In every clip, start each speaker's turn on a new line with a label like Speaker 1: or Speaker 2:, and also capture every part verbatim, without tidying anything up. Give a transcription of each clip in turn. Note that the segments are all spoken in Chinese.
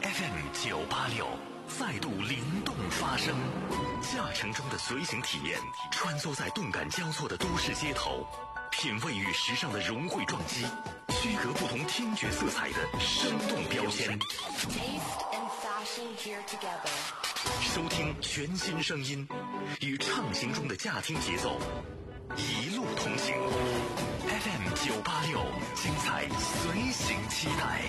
Speaker 1: F M 九八六再度灵动发声，驾乘中的随行体验，穿梭在动感交错的都市街头，品味与时尚的融汇撞击，区隔不同听觉色彩的生动标签。收听全新声音，与畅行中的驾听节奏，一路同行。F M 九八六，精彩随行期待。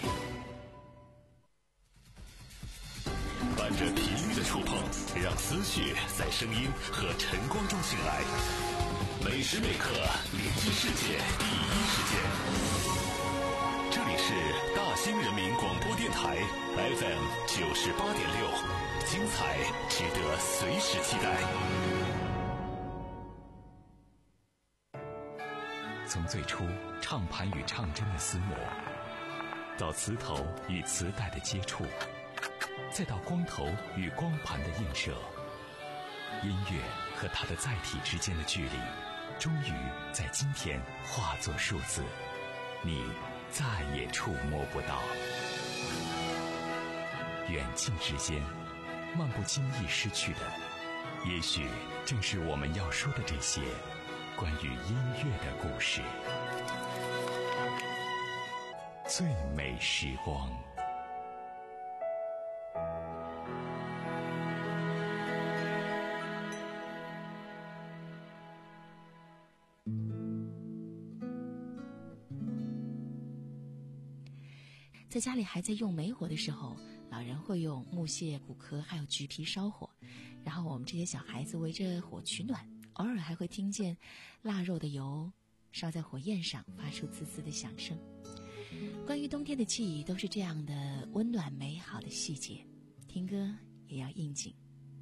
Speaker 1: 伴着频率的触碰，让思绪在声音和晨光中醒来。每时每刻聆听世界第一时间。这里是大兴人民广播电台 F M 九十八点六，精彩值得随时期待。从最初唱盘与唱针的厮磨，到磁头与磁带的接触，再到光头与光盘的映射，音乐和它的载体之间的距离，终于在今天化作数字，你再也触摸不到。远近之间，漫不经意失去的，也许正是我们要说的这些关于音乐的故事。最美时光。
Speaker 2: 在家里还在用煤火的时候，老人会用木屑、骨壳还有橘皮烧火，然后我们这些小孩子围着火取暖，偶尔还会听见腊肉的油烧在火焰上发出滋滋的响声。关于冬天的记忆都是这样的温暖美好的细节，听歌也要应景。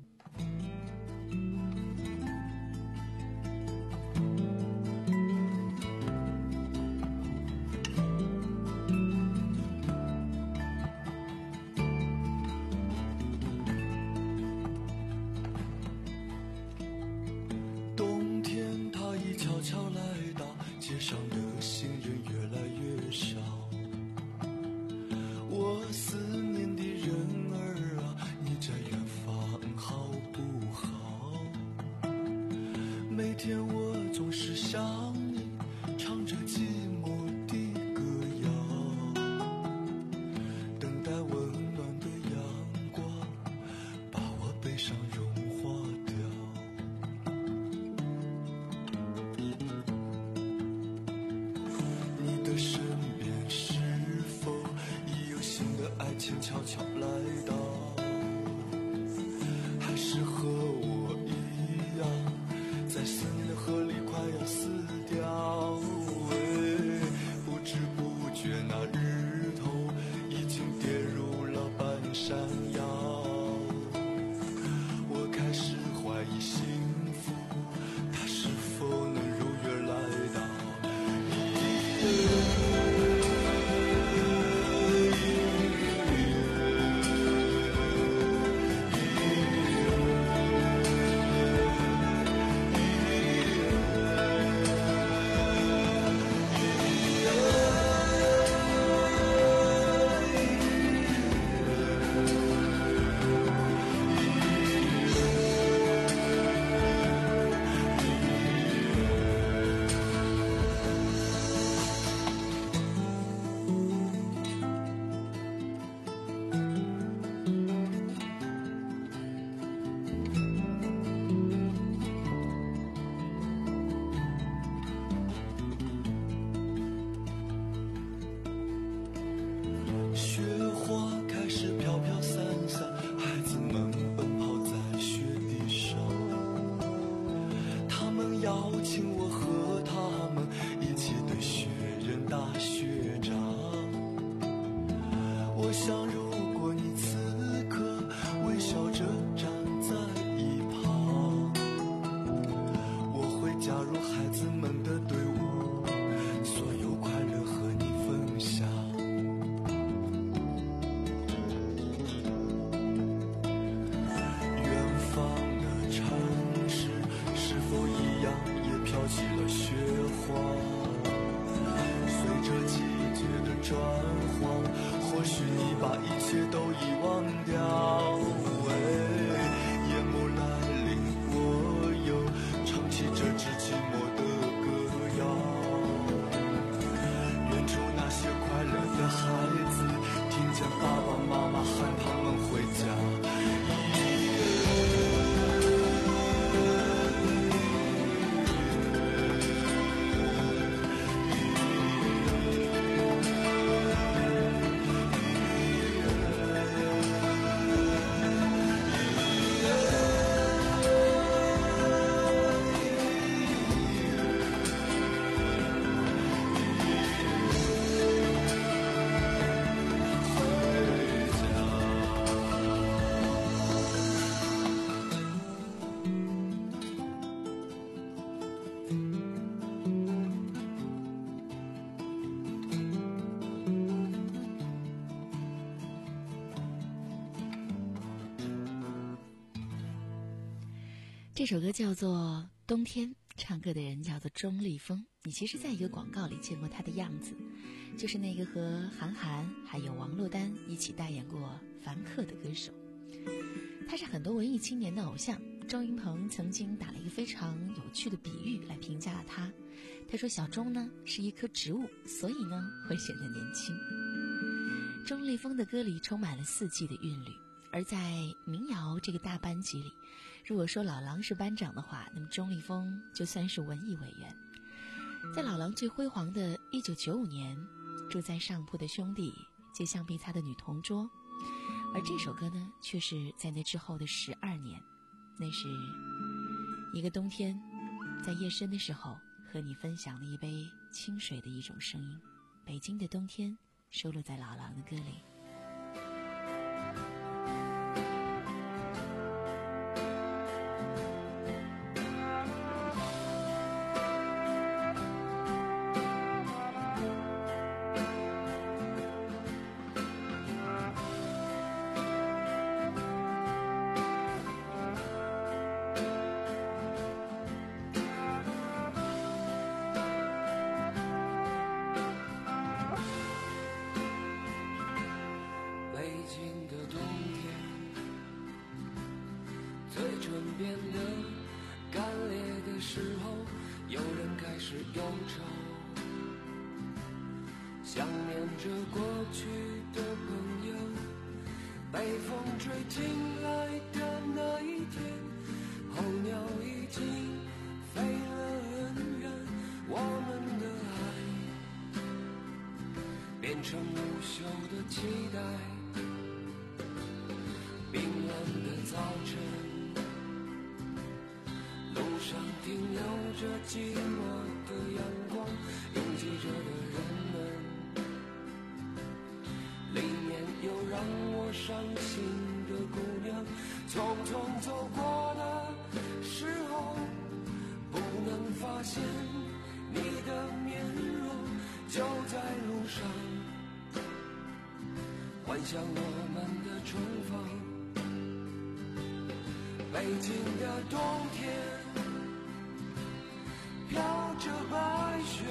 Speaker 3: 街上的行人越来越少，我思念的人儿啊，你在远方好不好？每天我总是想你，唱着寂寞的歌谣，等待温暖的阳光把我悲伤融化掉。身边是否已有新的爱情悄悄来到，还是和我一样在思念的河里快要死掉？不知不觉那日头已经跌入了半山腰，我开始怀疑幸福它是否能如约来到。随着季节的转换，或许你你把一切都遗忘掉。夜幕来临，我又唱起这支寂寞的歌谣。远处那些快乐的孩子，听见爸爸妈妈喊他们回家。
Speaker 2: 这首歌叫做《冬天》，唱歌的人叫做钟立风。你其实在一个广告里见过他的样子，就是那个和韩寒还有王珞丹一起代言过《凡客》的歌手。他是很多文艺青年的偶像。周云鹏曾经打了一个非常有趣的比喻来评价他，他说小钟呢是一棵植物，所以呢会显得年轻。钟立风的歌里充满了四季的韵律，而在民谣这个大班级里，如果说老狼是班长的话，那么钟立风就算是文艺委员。在老狼最辉煌的一九九五年，住在上铺的兄弟借橡皮擦的女同桌，而这首歌呢却是在那之后的十二年。那是一个冬天，在夜深的时候和你分享了一杯清水的一种声音。北京的冬天收录在老狼的歌里。
Speaker 4: 想念着过去的朋友，被风吹进来的那一天，候鸟已经飞了很远，我们的爱变成无休的期待。冰冷的早晨，路上停留着寂寞的阳光，拥挤着的人们，里面有让我伤心的姑娘。匆匆走过的时候，不能发现你的面容，就在路上幻想我们的重逢。北京的冬天飘着白雪，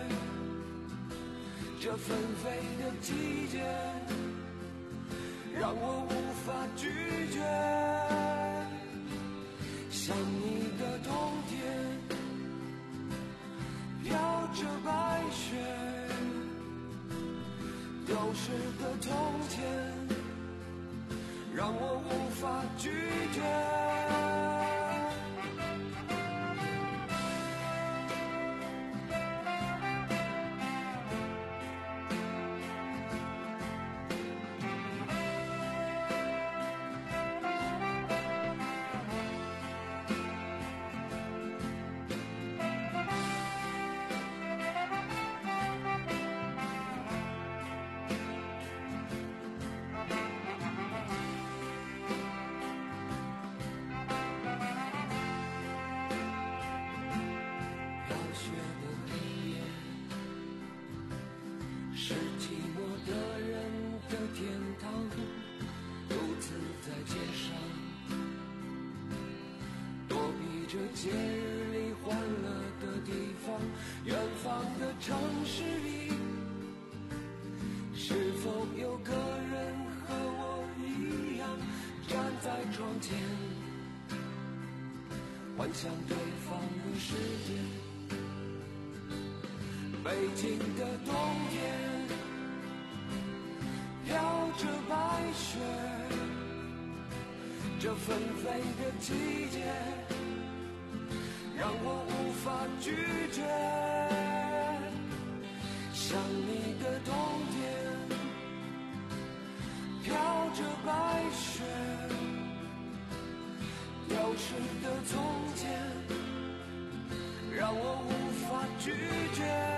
Speaker 4: 这纷飞的季节让我无法拒绝。想你的冬天飘着白雪，丢失的从前让我无法拒绝。是寂寞的人的天堂，独自在街上躲避着节日里欢乐的地方。远方的城市里，是否有个人窗前，幻想对方的世界。北京的冬天，飘着白雪，这纷飞的季节，让我无法拒绝。想你的冬天，飘着白雪，丢失的从前，让我无法拒绝。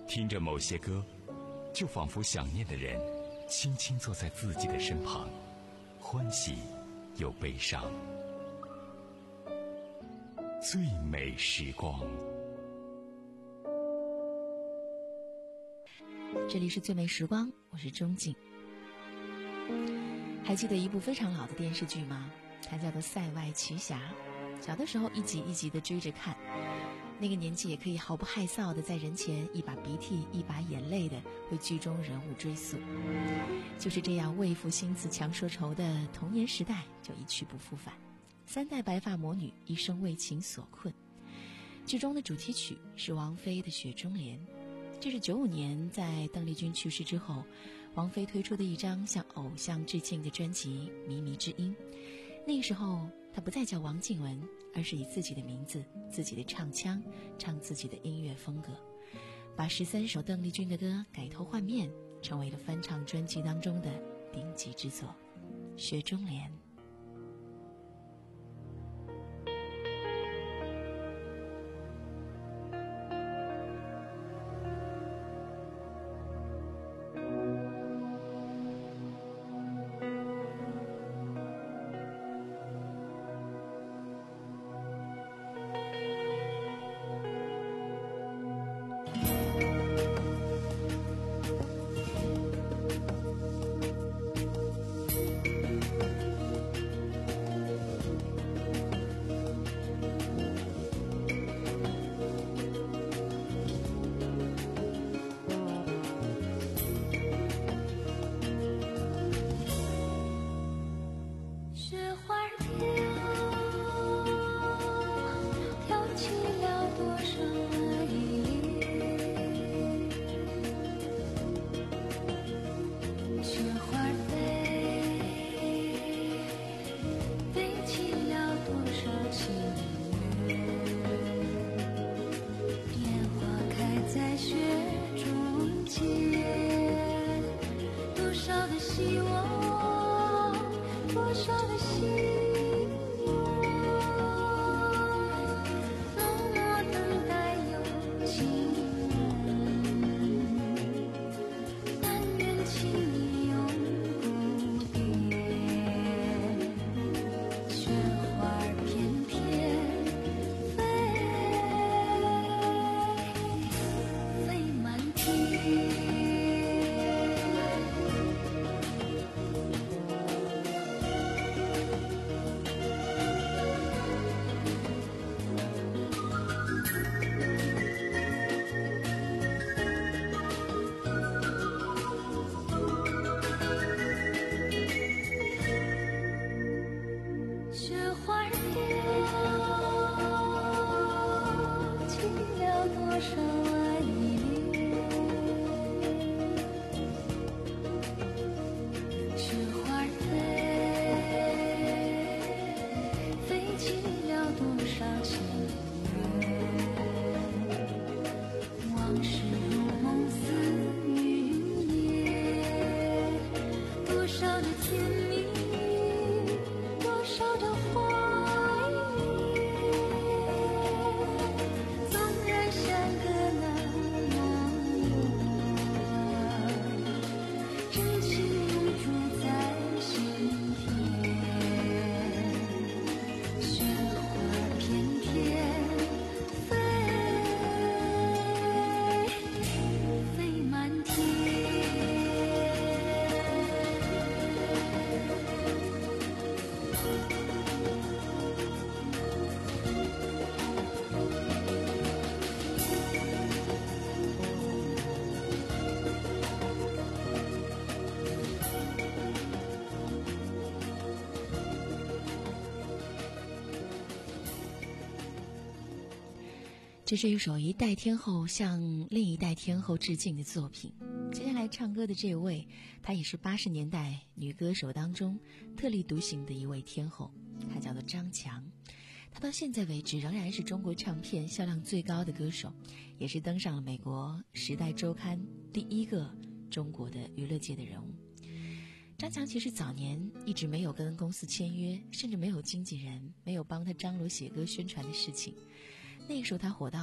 Speaker 1: 听着某些歌，就仿佛想念的人轻轻坐在自己的身旁，欢喜又悲伤。最美时光，
Speaker 2: 这里是最美时光，我是钟静。还记得一部非常老的电视剧吗？它叫做《塞外奇侠》。小的时候一集一集的追着看，那个年纪也可以毫不害臊的在人前一把鼻涕一把眼泪的为剧中人物追溯。就是这样为赋新词强说愁的童年时代就一去不复返，三代白发魔女一生为情所困。剧中的主题曲是王菲的《雪中莲》，这是九五年在邓丽君去世之后，王菲推出的一张向偶像致敬的专辑《靡靡之音》。那个时候她不再叫王靖雯，而是以自己的名字、自己的唱腔唱自己的音乐风格，把十三首邓丽君的歌改头换面，成为了翻唱专辑当中的顶级之作《雪中莲》。这是一首一代天后向另一代天后致敬的作品。接下来唱歌的这位，她也是八十年代女歌手当中特立独行的一位天后，她叫做张强。她到现在为止仍然是中国唱片销量最高的歌手，也是登上了美国《时代周刊》第一个中国的娱乐界的人物。张强其实早年一直没有跟公司签约，甚至没有经纪人，没有帮他张罗写歌宣传的事情。那个时候他火到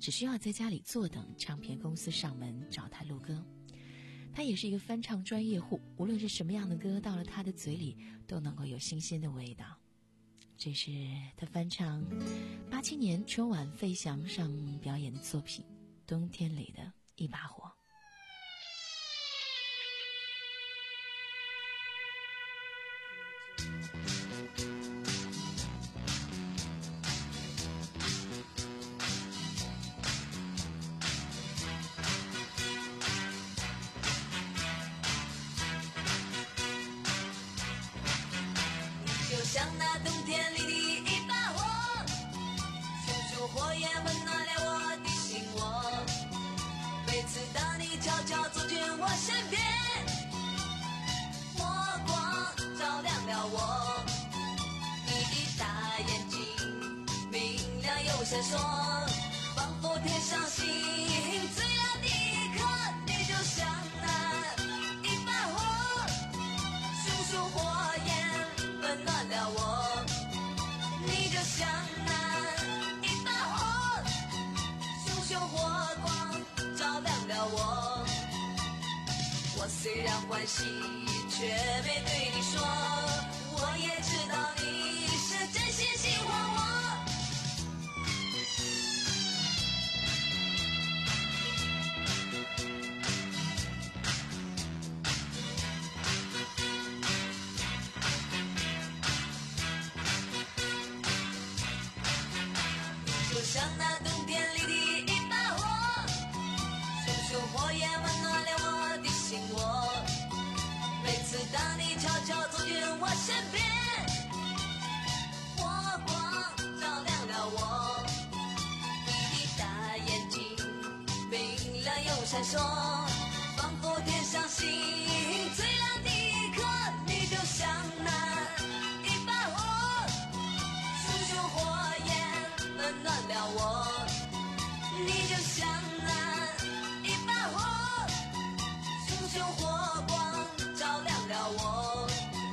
Speaker 2: 只需要在家里坐等唱片公司上门找他录歌。他也是一个翻唱专业户，无论是什么样的歌，到了他的嘴里都能够有新鲜的味道。这是他翻唱八七年春晚费翔上表演的作品《冬天里的一把火》。
Speaker 5: 像那冬天里的一把火，熊熊火焰温暖了我的心窝。每次当你悄悄走进我身边，火光照亮了我。你的大眼睛明亮又闪烁，仿佛天上星最亮的一颗。你就像那一把火，熊熊火焰温暖了我，你就像那一把火，熊熊火光照亮了我。我虽然欢喜，却没对你说，我也知道你是真心喜欢我。像那冬天里的一把火，熊熊火焰温暖了我的心窝。每次当你悄悄走进我身边，火光照亮了我。你的大眼睛明亮又闪烁，仿佛天上星最亮的一颗。你就像那一把火，熊熊火焰温暖了我，你就像那一把火，熊熊火光照亮了我。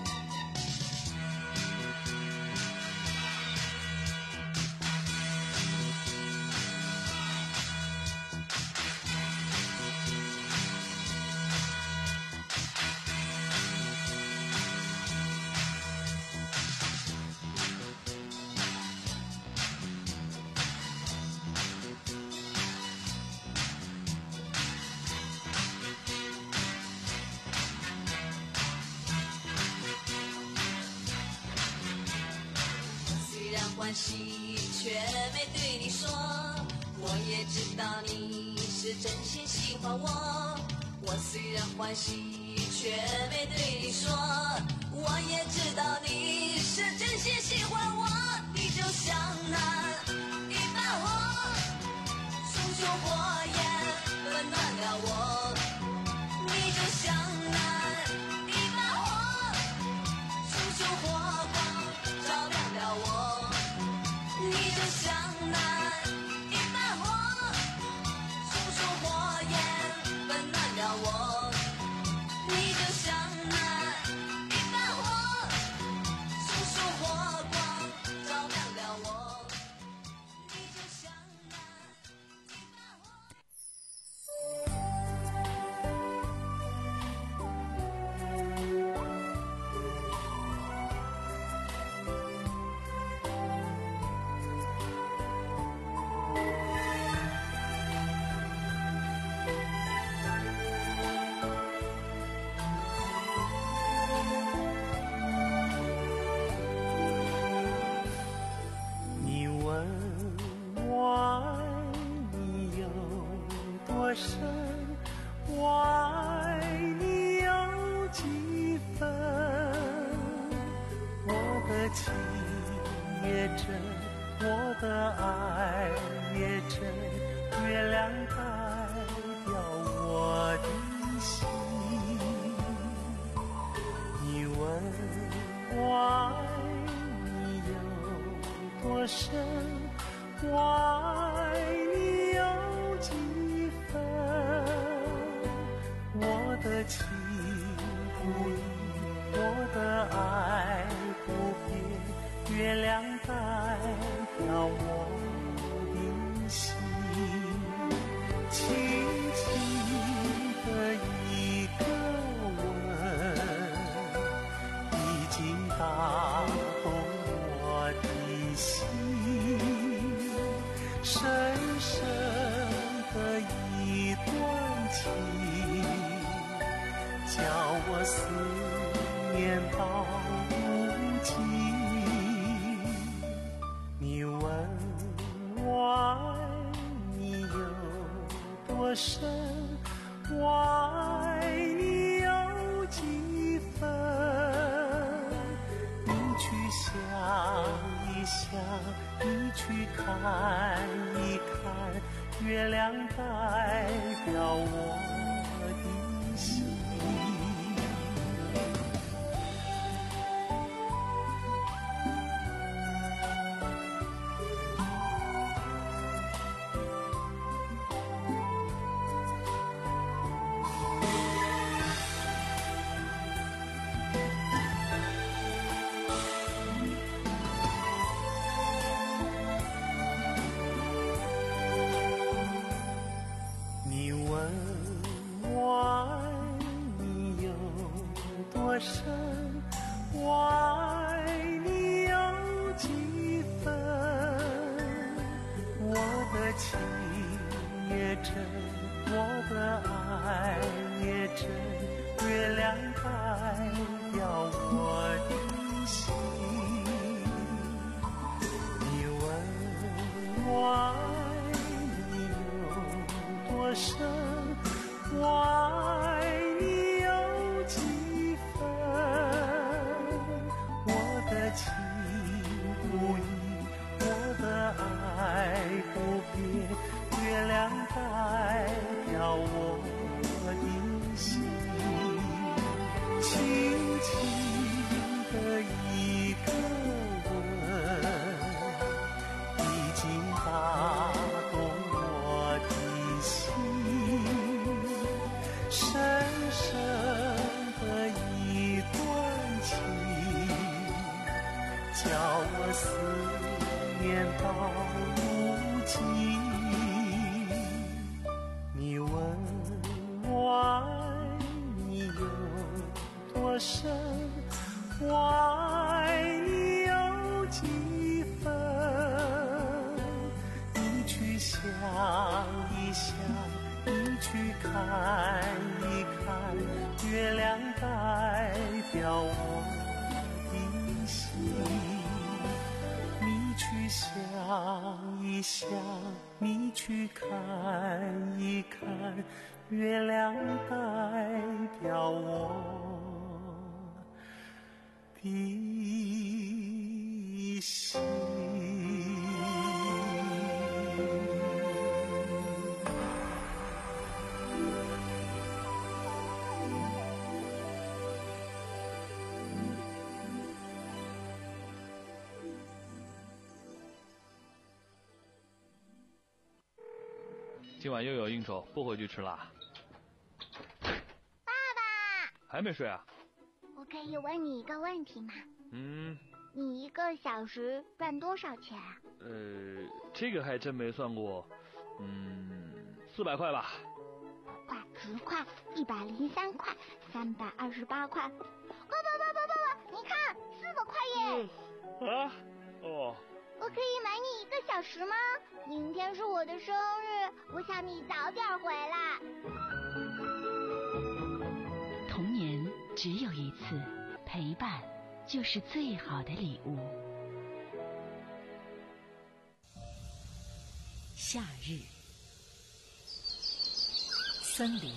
Speaker 5: 欢喜却没对你说，我也知道你是真心喜欢我。我虽然欢喜却没对你说，我也知道你是真心喜欢我。你就像那一把火，熊熊火焰温暖了我。你就像那一把火，熊熊火光照亮了我。你就像那一把火，熊熊火焰温暖了我。你就像那一把火，熊熊火光照亮了我。你就像那一把火。
Speaker 3: 月亮代表我的心。 我思念到如今。你问我爱你有多深，我爱你有几分？你去想一想，你去看一看，月亮代表我的心。你问我爱你有多深，我爱你有几分？我的情也真，我的爱也真，月亮代表我的心。你问我爱你有多深，我爱你有几分？我的情不移，我的爱不变，月亮代表我的心。轻轻的一个吻，已经打动我的心。深深的一段情，叫我思念到如今。你问我爱你有多深，我爱你有几分？你去想一想，你去看一看，月亮代表我的心。你去想一想，你去看一看，月亮代表我的心。
Speaker 6: 今晚又有应酬，不回去吃啦。
Speaker 7: 爸爸，
Speaker 6: 还没睡啊？
Speaker 7: 我可以问你一个问题吗？
Speaker 6: 嗯。
Speaker 7: 你一个小时赚多少钱啊？
Speaker 6: 呃，这个还真没算过。嗯，四百块吧。
Speaker 7: 五块、十块、一百零三块、三百二十八块。爸爸爸爸爸爸，你看，四百块耶！
Speaker 6: 啊？哦。
Speaker 7: 我可以买你一个小时吗？明天是我的生日，我想你早点回来。
Speaker 2: 童年只有一次，陪伴就是最好的礼物。夏日，森林，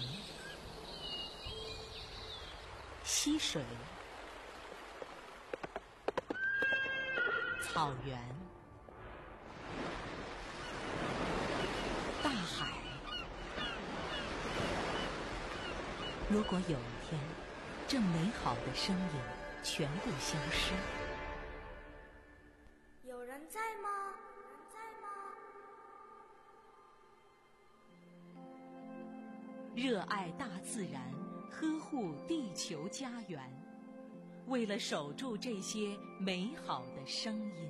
Speaker 2: 溪水，草原，大海。如果有一天，这美好的声音全部消失，
Speaker 8: 有人在吗？有人在吗？
Speaker 2: 热爱大自然，呵护地球家园，为了守住这些美好的声音。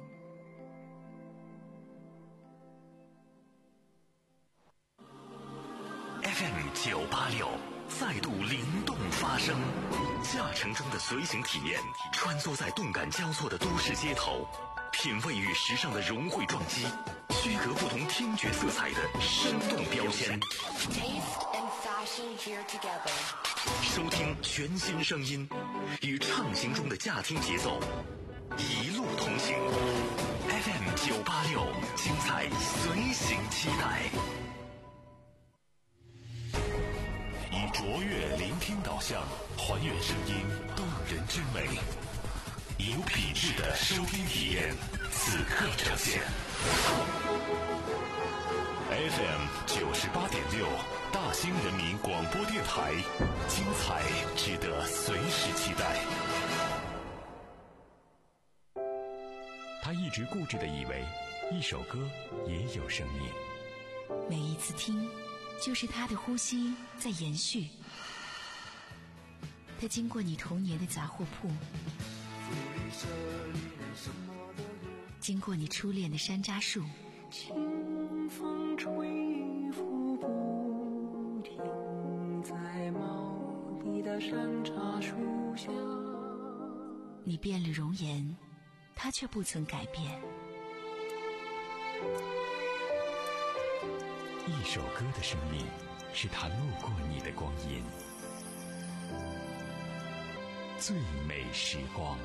Speaker 1: F M 九八六再度灵动发声，驾乘中的随行体验，穿梭在动感交错的都市街头，品味与时尚的融汇撞击，区隔不同听觉色彩的生动标签。
Speaker 8: Taste and fashion here together.
Speaker 1: 收听全新声音，与畅行中的驾听节奏一路同行。F M 九八六，精彩随行期待。以卓越聆听导向，还原声音动人之美，有品质的收听体验，此刻呈现。F M 九十八点六，大兴人民广播电台，精彩值得随时期待。他一直固执地以为，一首歌也有生命。
Speaker 2: 每一次听，就是他的呼吸在延续。他经过你童年的杂货铺，经过你初恋的山楂树，
Speaker 4: 清风吹拂不停，在茂密的山楂树下。
Speaker 2: 你变了容颜，他却不曾改变。
Speaker 1: 一首歌的生命，是他路过你的光阴。最美时光。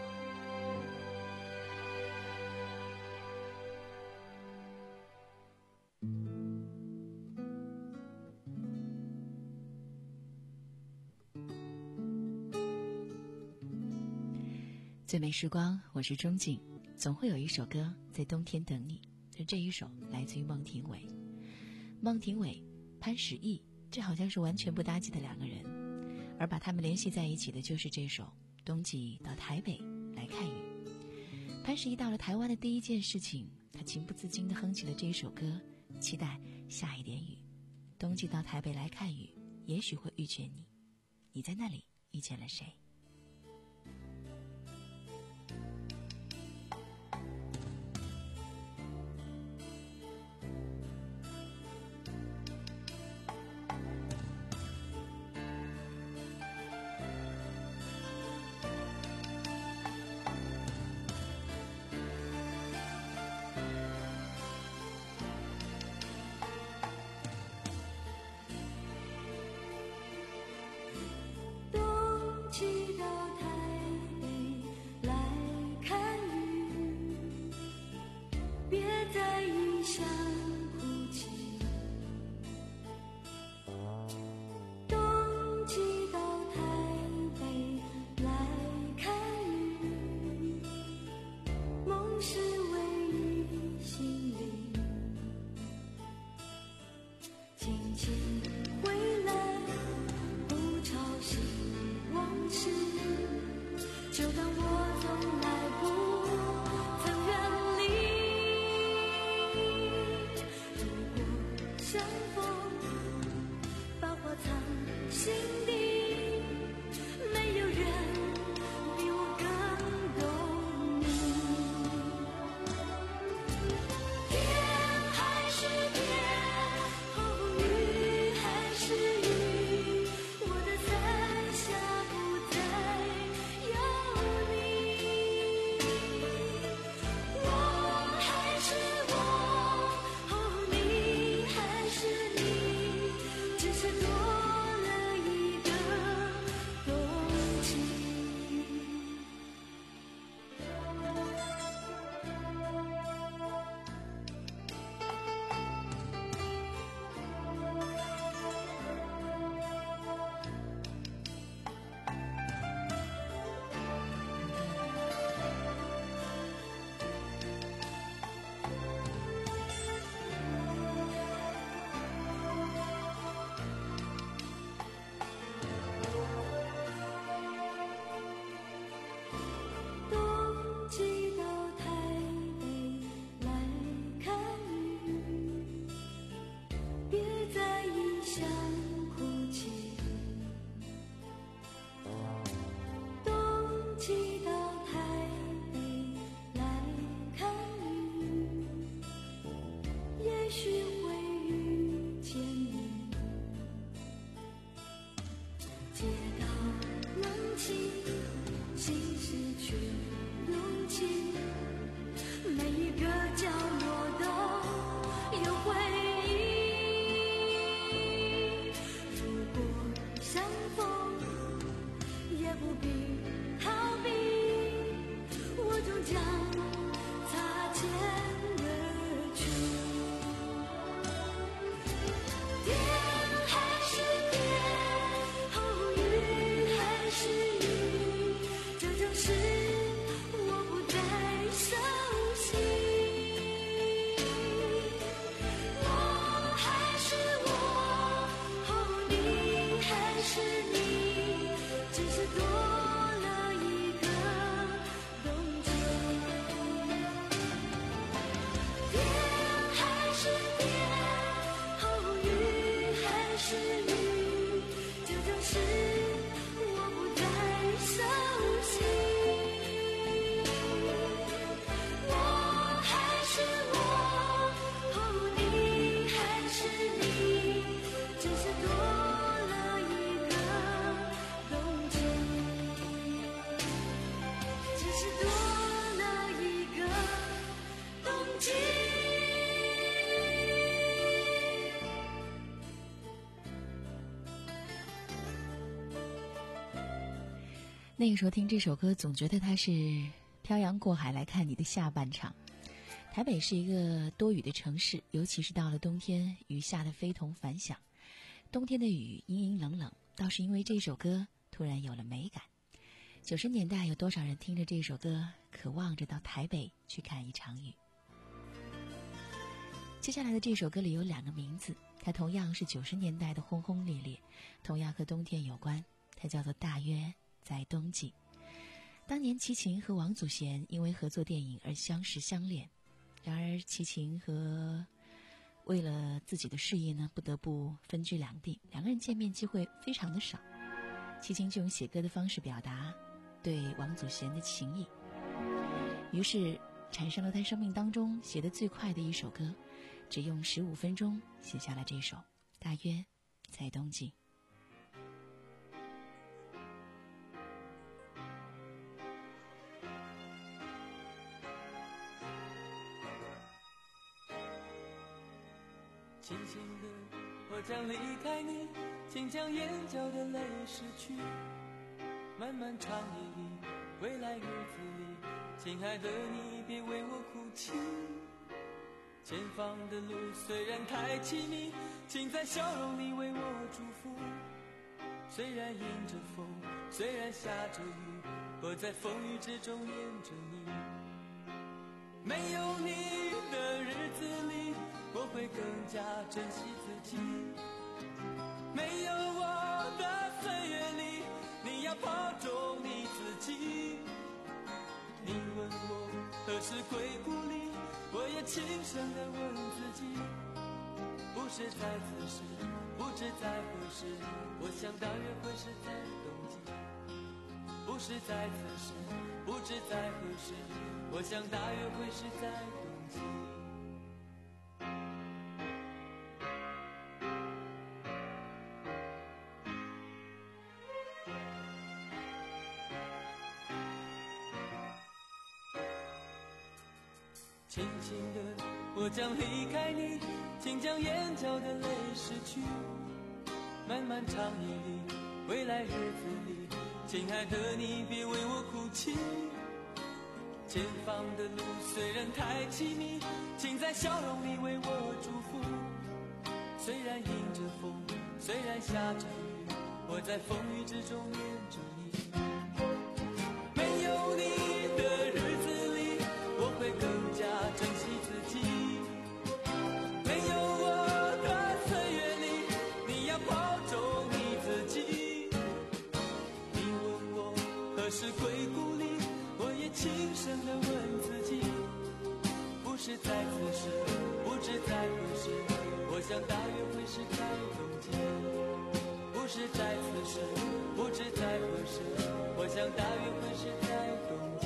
Speaker 2: 最美时光，我是钟景。总会有一首歌在冬天等你，而这一首来自于孟庭苇。孟庭苇、潘石屹，这好像是完全不搭界的两个人，而把他们联系在一起的就是这首《冬季到台北来看雨》。潘石屹到了台湾的第一件事情，他情不自禁地哼起了这一首歌，期待下一点雨。冬季到台北来看雨，也许会遇见你，你在那里遇见了谁？
Speaker 8: 相逢
Speaker 2: 那个时候听这首歌，总觉得它是漂洋过海来看你的下半场。台北是一个多雨的城市，尤其是到了冬天，雨下得非同凡响。冬天的雨阴阴冷冷，倒是因为这首歌突然有了美感。九十年代有多少人听着这首歌，渴望着到台北去看一场雨？接下来的这首歌里有两个名字，它同样是九十年代的轰轰烈烈，同样和冬天有关，它叫做《大约在冬季》。当年齐秦和王祖贤因为合作电影而相识相恋，然而齐秦和为了自己的事业呢，不得不分居两地，两个人见面机会非常的少。齐秦就用写歌的方式表达对王祖贤的情谊，于是产生了他生命当中写得最快的一首歌，只用十五分钟写下了这首《大约在冬季》。
Speaker 9: 轻轻的，我将离开你，请将眼角的泪拭去。漫漫长夜里，未来日子里，亲爱的你别为我哭泣。前方的路虽然太凄迷，请在笑容里为我祝福。虽然迎着风，虽然下着雨，我在风雨之中念着你。没有你的日子里，我会更加珍惜自己。没有我的岁月里，你要保重你自己。你问我何时归故里，我也轻声地问自己。不是在此时，不知在何时，我想大约会是在冬季。不是在此时，不知在何时，我想大约会是在冬季。轻轻的，我将离开你，请将眼角的泪拭去。漫漫长夜里，未来日子里，亲爱的你别为我哭泣。前方的路虽然太凄迷，请在笑容里为我祝福。虽然迎着风，虽然下着雨，我在风雨之中念着你。没有你的日子里，我会更加珍惜自己。没有我的岁月里，你要保重你自己。你问我何时归故里，我也轻声地问自己。不是在此时，不知在何时，我想大约会是在冬季。不是在此时，不知在何时，我想大约会是在冬季。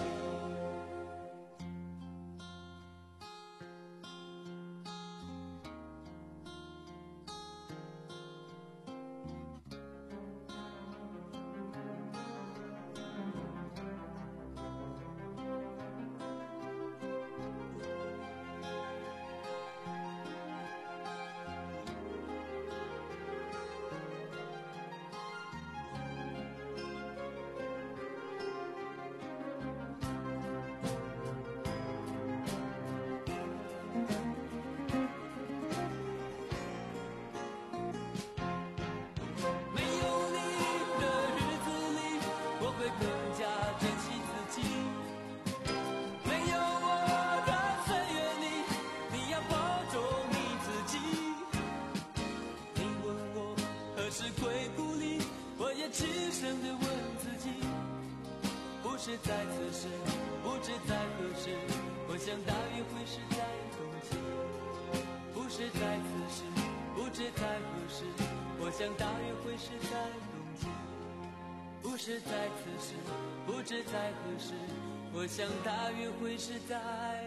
Speaker 9: 轻声地问自己，不是在此时，不知在何时，我想大约会是在冬季。不是在此时，不知在何时，我想大约会是在冬季。不是在此时，不知在何时，我想大约会是在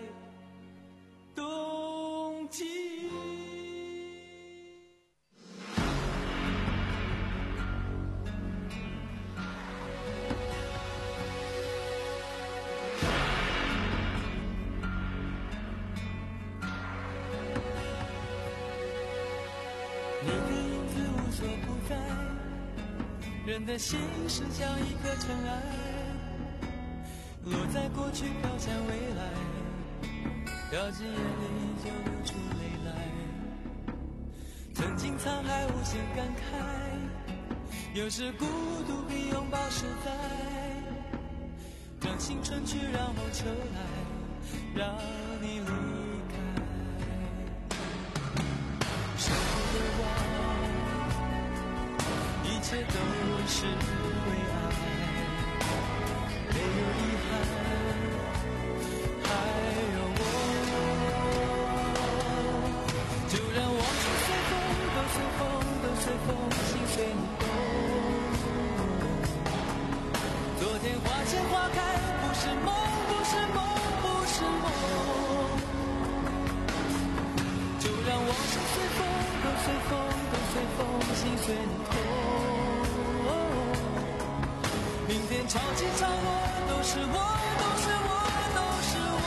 Speaker 9: 冬季。人的心事像一颗尘埃， 落在过去飘向未来，掉进眼里就流出泪来。曾经沧海无限感慨，有时孤独比拥抱实在，让青春去，让梦秋来，让你离开。舍不得忘，一切都是为爱，没有遗憾，还有我。就让往事随风，都随风，都随风，心随你动。昨天花谢花开，不是梦，不是梦，不是梦。就让往事随风，都随风，都随风，心随你痛。明天潮起潮落，都是我，都是我，都是我。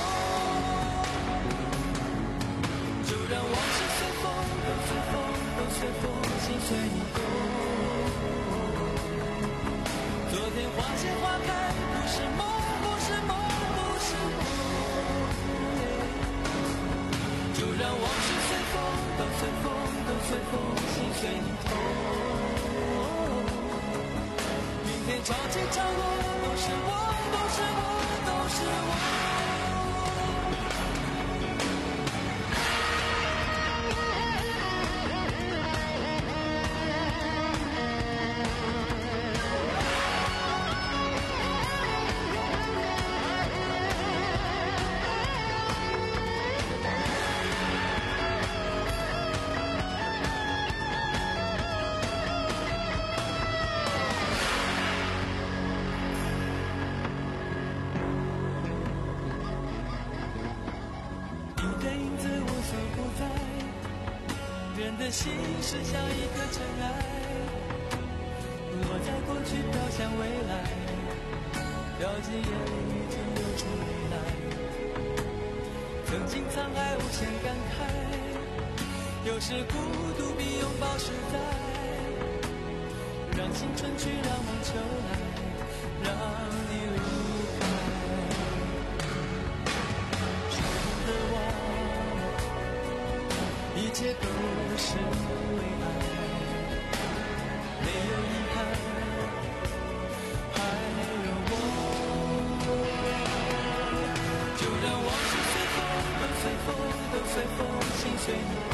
Speaker 9: 就让往事随风，都随风，都随风，心随你动。昨天花谢花开，不是梦，不是梦，不是梦。就让往事随风，都随风，都随风，心随你痛。明天潮起潮落，都是我，都是我，都是我。人的心是像一颗尘埃，落在过去飘向未来，掉进眼里就流出泪来。曾经沧海无限感慨，有时孤独比拥抱实在，让青春去，让梦秋来，让你离开。舍不得忘，一切都是为爱，没有遗憾，还有我。就让往事随风，都随风，都随风，心随你动。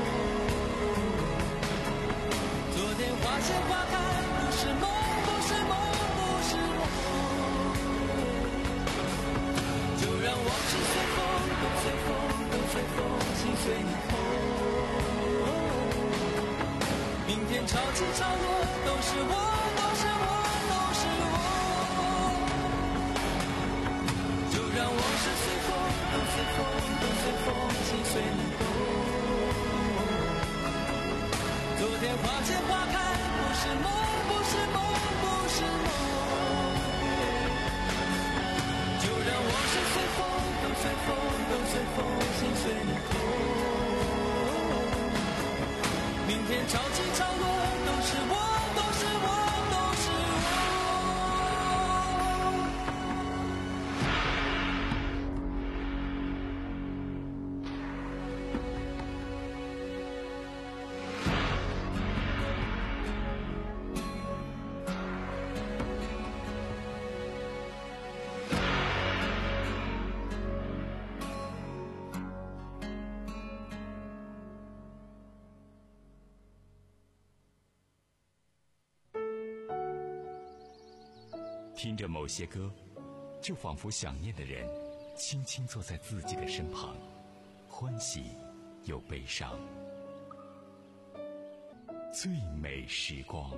Speaker 9: 昨天花谢花开，不是梦，不是梦，不是梦。就让往事随风，都随风，都随风，心随你痛。明天潮起潮落，都是我，都是我，都是我。就让往事随风，都随风，都随风，心随你动。昨天花谢花开，不是梦，不是梦，不是梦。就让往事随风，都随风，都随风，心随你动。明天潮起潮落，都是我，都是我，都是
Speaker 1: 听着某些歌，就仿佛想念的人轻轻坐在自己的身旁，欢喜又悲伤。最美时光。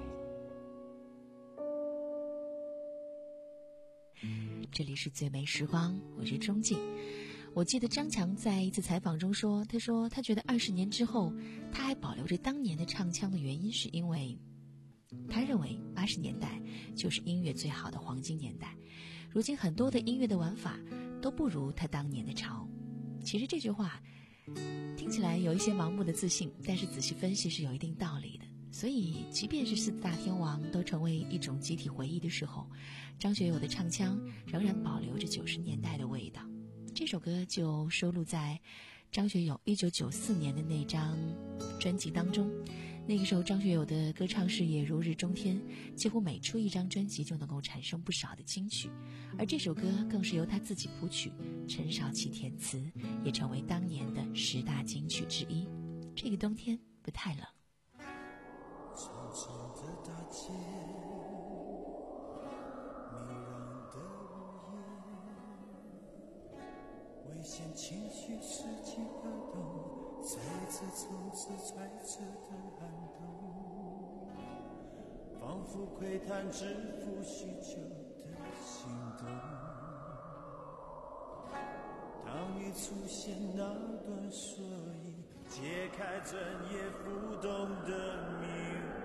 Speaker 2: 这里是最美时光，我是钟静。我记得张强在一次采访中说，他说他觉得二十年之后他还保留着当年的唱腔的原因，是因为他认为八十年代就是音乐最好的黄金年代，如今很多的音乐的玩法都不如他当年的潮。其实这句话听起来有一些盲目的自信，但是仔细分析是有一定道理的。 所以即便是四大天王都成为一种集体回忆的时候，张学友的唱腔仍然保留着九十年代的味道。这首歌就收录在张学友一九九四年的那张专辑当中。那个时候张学友的歌唱事业如日中天，几乎每出一张专辑就能够产生不少的金曲，而这首歌更是由他自己谱曲，陈少琪填词，也成为当年的十大金曲之一。这个冬天不太冷。
Speaker 3: 长长的大街，迷人的屋檐，危险情绪拾起波动，再次从此揣测的寒冬，仿佛窥探致富许久的心动。当你出现那段所以，解开整夜浮动的迷雾。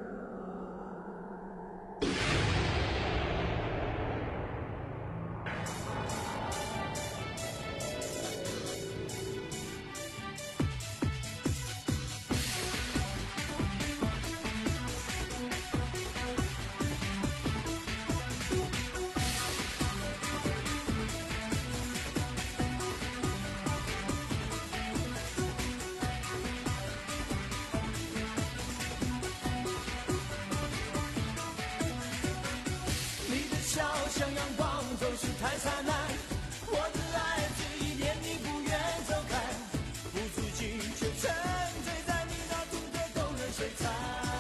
Speaker 3: 像阳光总是太灿烂，我的爱只一念你不愿走开，不足惊却沉醉在你那土的动人水彩。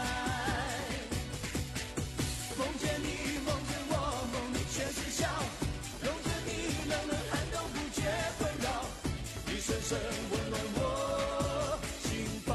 Speaker 3: 梦见你，梦见我，梦里全是笑，拥着你冷冷寒冬不觉困扰，你深深温暖我心房。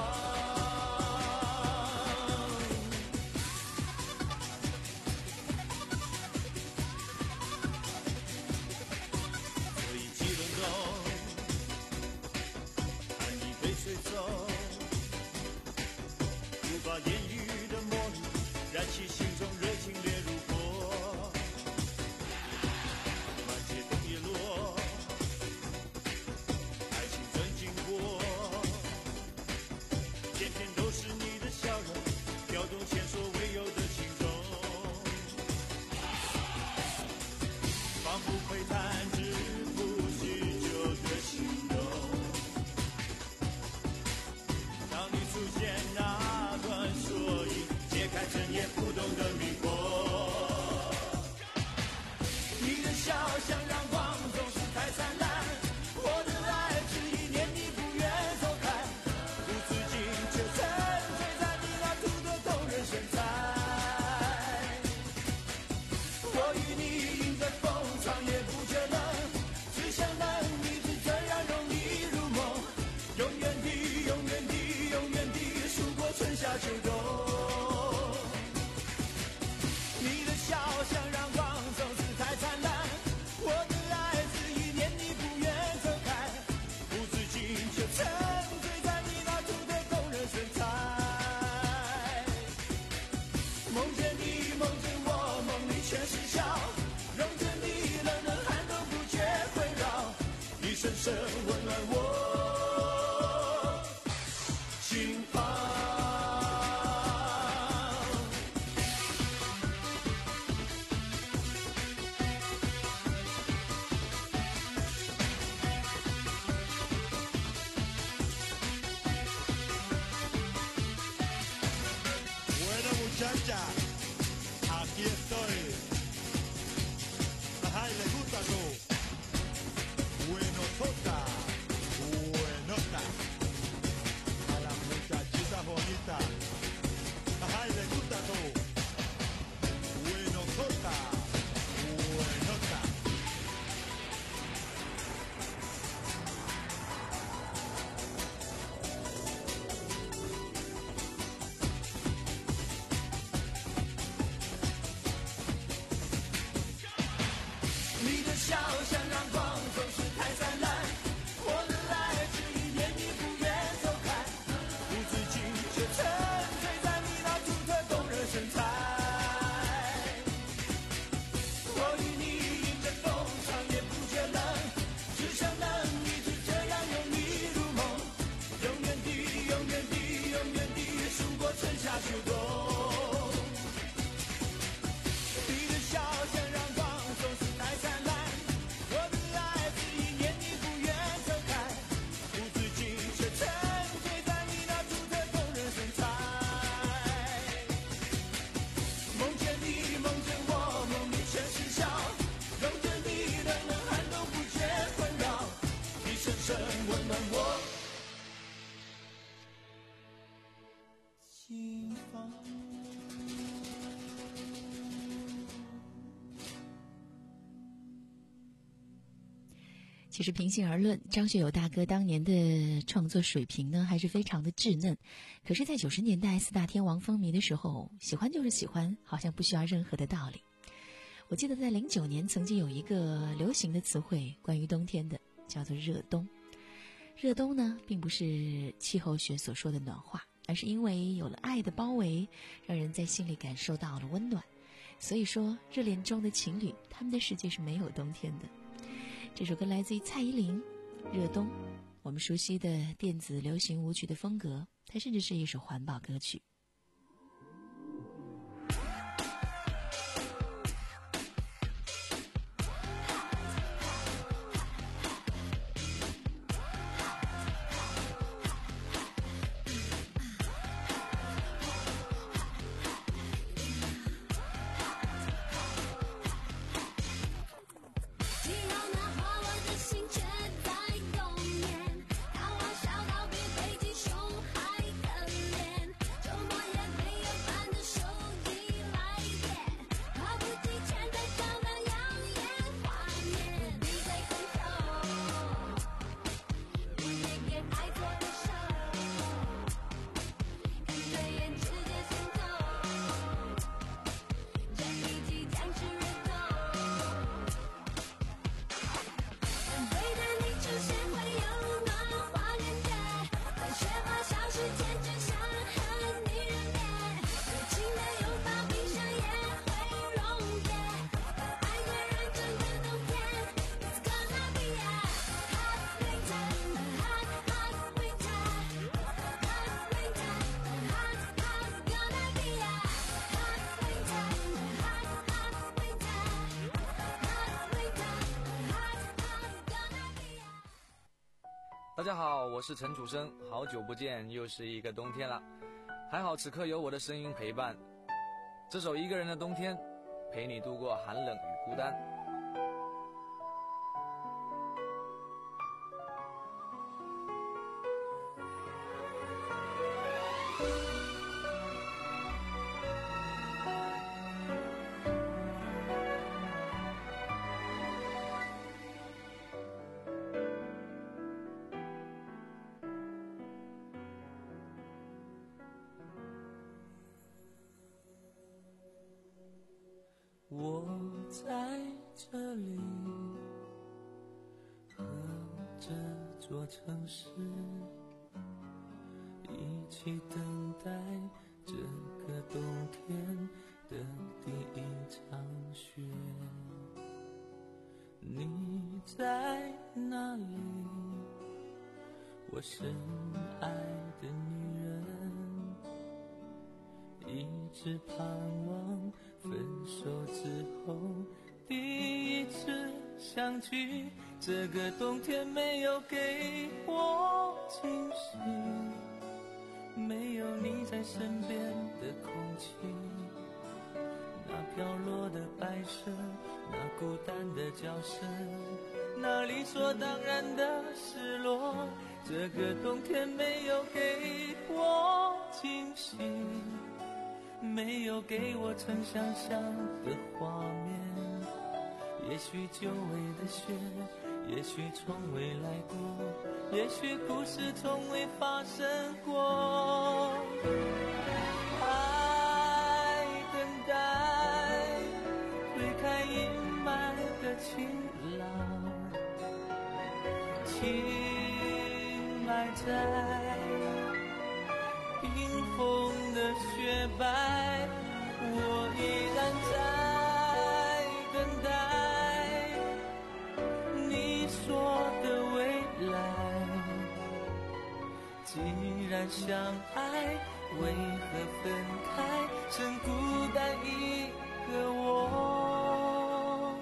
Speaker 3: 无法言语的魔力，燃起心中热情烈如火。满街冬叶落，爱情真经过，天天都是你的笑容，调动前所未有的情衷，仿佛窥探致富许久的心动。当你出现那段所以，解开整夜浮动的迷惑。你的笑像阳光总是太灿烂，我的爱只一念你不愿走开，无止境却沉醉在你那土的动人身材。我与你迎着风，长夜不觉冷，只想能一直这样容易入梦，永远地，永远地，永远地数过春夏秋冬。你的笑像阳光总是太灿烂，我的爱只一念你不愿走开，无止境却沉醉在你那土的动人身材。梦见你，梦见我，梦里全是笑，拥着你冷冷寒冬不觉困扰，你深深温暖我心房。
Speaker 10: Bueno muchacha, aquí estoy. Ajá, y le gusta tú. Buenotota, buenota. A la muchachita bonita. Ajá, y le gusta tú. Buenotota, buenota. 手中。你的笑像阳光，总是太灿烂。我的爱只一念你不愿睁开，不自禁却沉醉在你那独特动人身材。梦见你，梦见我，梦里全是笑，拥着你的冷汗都不觉困扰，你深深温暖我心房。
Speaker 2: 其实平心而论，张学友大哥当年的创作水平呢，还是非常的稚嫩。可是在九十年代四大天王风靡的时候，喜欢就是喜欢，好像不需要任何的道理。我记得在零九年曾经有一个流行的词汇关于冬天的，叫做热冬。热冬呢，并不是气候学所说的暖化，而是因为有了爱的包围，让人在心里感受到了温暖。所以说，热恋中的情侣，他们的世界是没有冬天的。这首歌来自于蔡依林，《热冬》，我们熟悉的电子流行舞曲的风格，它甚至是一首环保歌曲。
Speaker 11: 大家好，我是陈楚生，好久不见，又是一个冬天了。还好此刻有我的声音陪伴。这首《一个人的冬天》，陪你度过寒冷与孤单。
Speaker 9: 我在这里和这座城市一起等待这个冬天的第一场雪。你在哪里？我深爱的女人，一直盼望分手之后第一次相聚。这个冬天没有给我惊喜，没有你在身边的空气，那飘落的白色，那孤单的叫声，那理所当然的失落。这个冬天没有给我惊喜，没有给我曾想象的画面。也许久违的雪，也许从未来过，也许故事从未发生过。爱等待推开阴霾的晴朗，情埋在冰封的雪白，我依然在等待你说的未来。既然相爱， 为何分开，剩孤单一个我。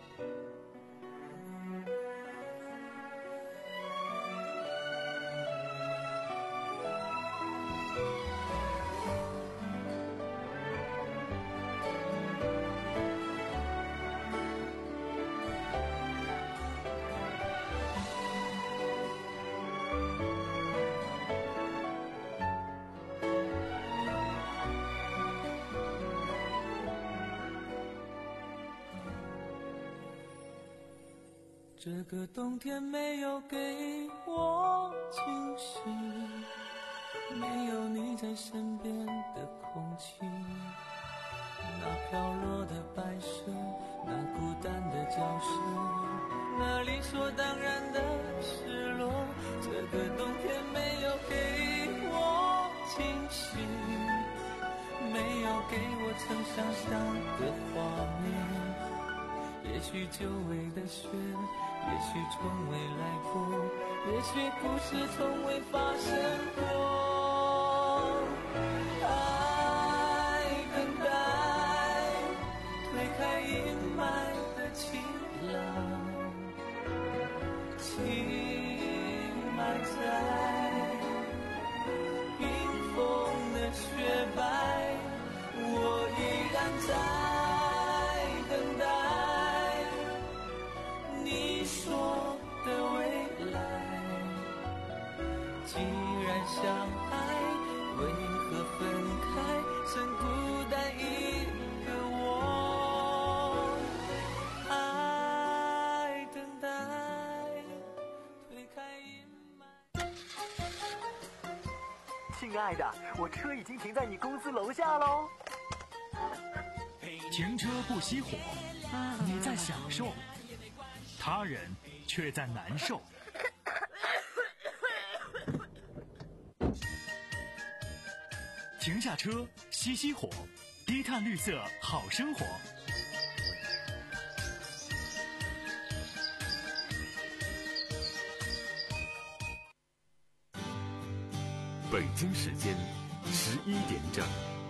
Speaker 9: 这个冬天没有给我惊喜，没有你在身边的空气，那飘落的白雪，那孤单的教室，那理所当然的失落。这个冬天没有给我惊喜，没有给我曾想象的画面。也许久违的雪，也许从未来过，也许故事从未发生过。爱等待，推开阴霾的晴朗，情埋在冰封的雪白，我依然在等待你说的未来。既然相爱，为何分开，剩孤单一个我。爱等待，推开阴霾。
Speaker 12: 亲爱的，我车已经停在你公司楼下喽。
Speaker 13: 停车不熄火，你在享受，他人却在难受。停下车，熄熄火，低碳绿色好生活。
Speaker 1: 北京时间十一点整。